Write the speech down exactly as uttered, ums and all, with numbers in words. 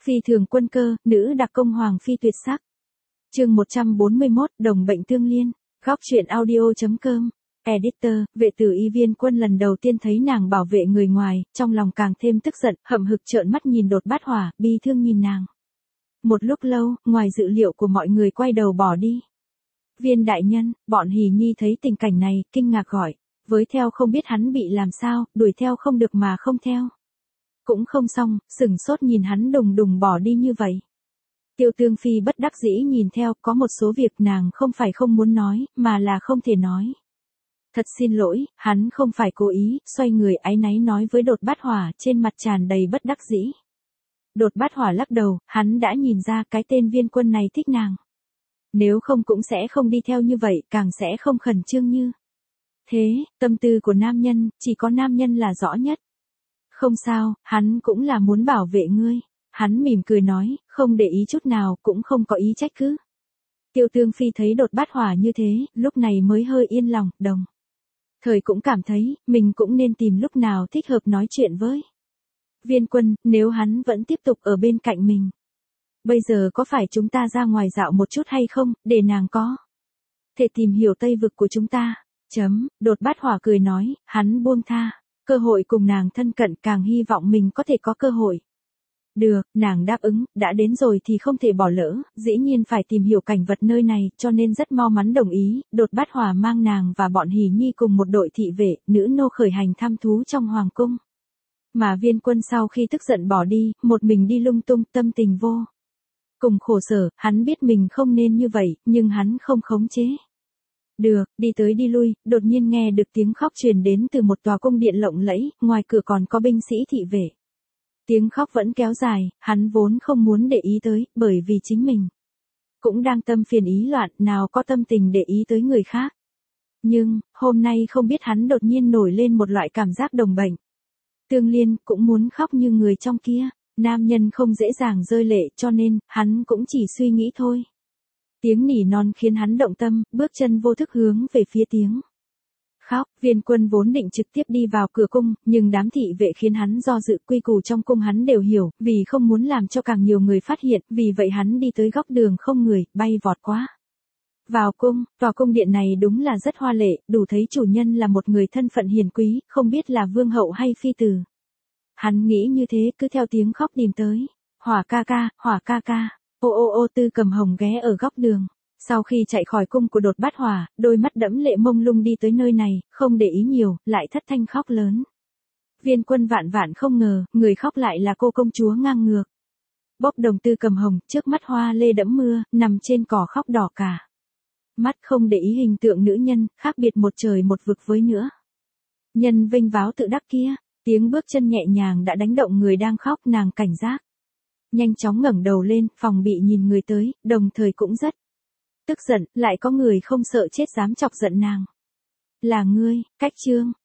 Phi thường quân cơ, nữ đặc công hoàng phi tuyệt sắc. Chương một trăm bốn mươi mốt, đồng bệnh tương liên. Góc truyện audio chấm com. Editor, vệ tử y Viên Quân lần đầu tiên thấy nàng bảo vệ người ngoài, trong lòng càng thêm tức giận, hậm hực trợn mắt nhìn Đột Bát Hỏa, bi thương nhìn nàng. Một lúc lâu, ngoài dự liệu của mọi người quay đầu bỏ đi. Viên đại nhân, bọn Hỉ Nhi thấy tình cảnh này, kinh ngạc gọi. Với theo không biết hắn bị làm sao, đuổi theo không được mà không theo. Cũng không xong, sửng sốt nhìn hắn đùng đùng bỏ đi như vậy. Tiêu Tương Phi bất đắc dĩ nhìn theo, có một số việc nàng không phải không muốn nói, mà là không thể nói. Thật xin lỗi, hắn không phải cố ý, xoay người áy náy nói với Đột Bát Hỏa, trên mặt tràn đầy bất đắc dĩ. Đột Bát Hỏa lắc đầu, hắn đã nhìn ra cái tên Viên Quân này thích nàng. Nếu không cũng sẽ không đi theo như vậy, càng sẽ không khẩn trương như thế. Tâm tư của nam nhân, chỉ có nam nhân là rõ nhất. Không sao, hắn cũng là muốn bảo vệ ngươi. Hắn mỉm cười nói, không để ý chút nào, cũng không có ý trách cứ. Tiêu Tương Phi thấy Đột Bát Hỏa như thế, lúc này mới hơi yên lòng, đồng thời cũng cảm thấy, mình cũng nên tìm lúc nào thích hợp nói chuyện với Viên Quân, nếu hắn vẫn tiếp tục ở bên cạnh mình. Bây giờ có phải chúng ta ra ngoài dạo một chút hay không, để nàng có thể tìm hiểu Tây vực của chúng ta. Chấm, Đột Bát Hỏa cười nói, hắn buông tha cơ hội cùng nàng thân cận, càng hy vọng mình có thể có cơ hội. Được, nàng đáp ứng, đã đến rồi thì không thể bỏ lỡ, dĩ nhiên phải tìm hiểu cảnh vật nơi này, cho nên rất mau mắn đồng ý. Đột Bát Hỏa mang nàng và bọn Hỉ Nhi cùng một đội thị vệ, nữ nô khởi hành thăm thú trong hoàng cung. Mà Viên Quân sau khi tức giận bỏ đi, một mình đi lung tung, tâm tình vô cùng khổ sở. Hắn biết mình không nên như vậy, nhưng hắn không khống chế được, đi tới đi lui, đột nhiên nghe được tiếng khóc truyền đến từ một tòa cung điện lộng lẫy, ngoài cửa còn có binh sĩ thị vệ. Tiếng khóc vẫn kéo dài, hắn vốn không muốn để ý tới, bởi vì chính mình cũng đang tâm phiền ý loạn, nào có tâm tình để ý tới người khác. Nhưng, hôm nay không biết hắn đột nhiên nổi lên một loại cảm giác đồng bệnh tương liên, cũng muốn khóc như người trong kia. Nam nhân không dễ dàng rơi lệ, cho nên, hắn cũng chỉ suy nghĩ thôi. Tiếng nỉ non khiến hắn động tâm, bước chân vô thức hướng về phía tiếng khóc. Viên Quân vốn định trực tiếp đi vào cửa cung, nhưng đám thị vệ khiến hắn do dự. Quy củ trong cung hắn đều hiểu, vì không muốn làm cho càng nhiều người phát hiện, vì vậy hắn đi tới góc đường không người, bay vọt quá vào cung. Tòa cung điện này đúng là rất hoa lệ, đủ thấy chủ nhân là một người thân phận hiền quý, không biết là vương hậu hay phi tử. Hắn nghĩ như thế, cứ theo tiếng khóc tìm tới. Hỏa ca ca, Hỏa ca ca. Ô ô ô Tư Cầm Hồng ghé ở góc đường. Sau khi chạy khỏi cung của Đột Bát Hỏa, đôi mắt đẫm lệ mông lung đi tới nơi này, không để ý nhiều, lại thất thanh khóc lớn. Viên Quân vạn vạn không ngờ, người khóc lại là cô công chúa ngang ngược. Bốc đồng Tư Cầm Hồng, trước mắt hoa lê đẫm mưa, nằm trên cỏ khóc đỏ cả mắt, không để ý hình tượng nữ nhân, khác biệt một trời một vực với nữa nhân vinh váo tự đắc kia. Tiếng bước chân nhẹ nhàng đã đánh động người đang khóc, nàng cảnh giác. Nhanh chóng ngẩng đầu lên, phòng bị nhìn người tới, đồng thời cũng rất tức giận, lại có người không sợ chết dám chọc giận nàng. Là ngươi, Cách Trương.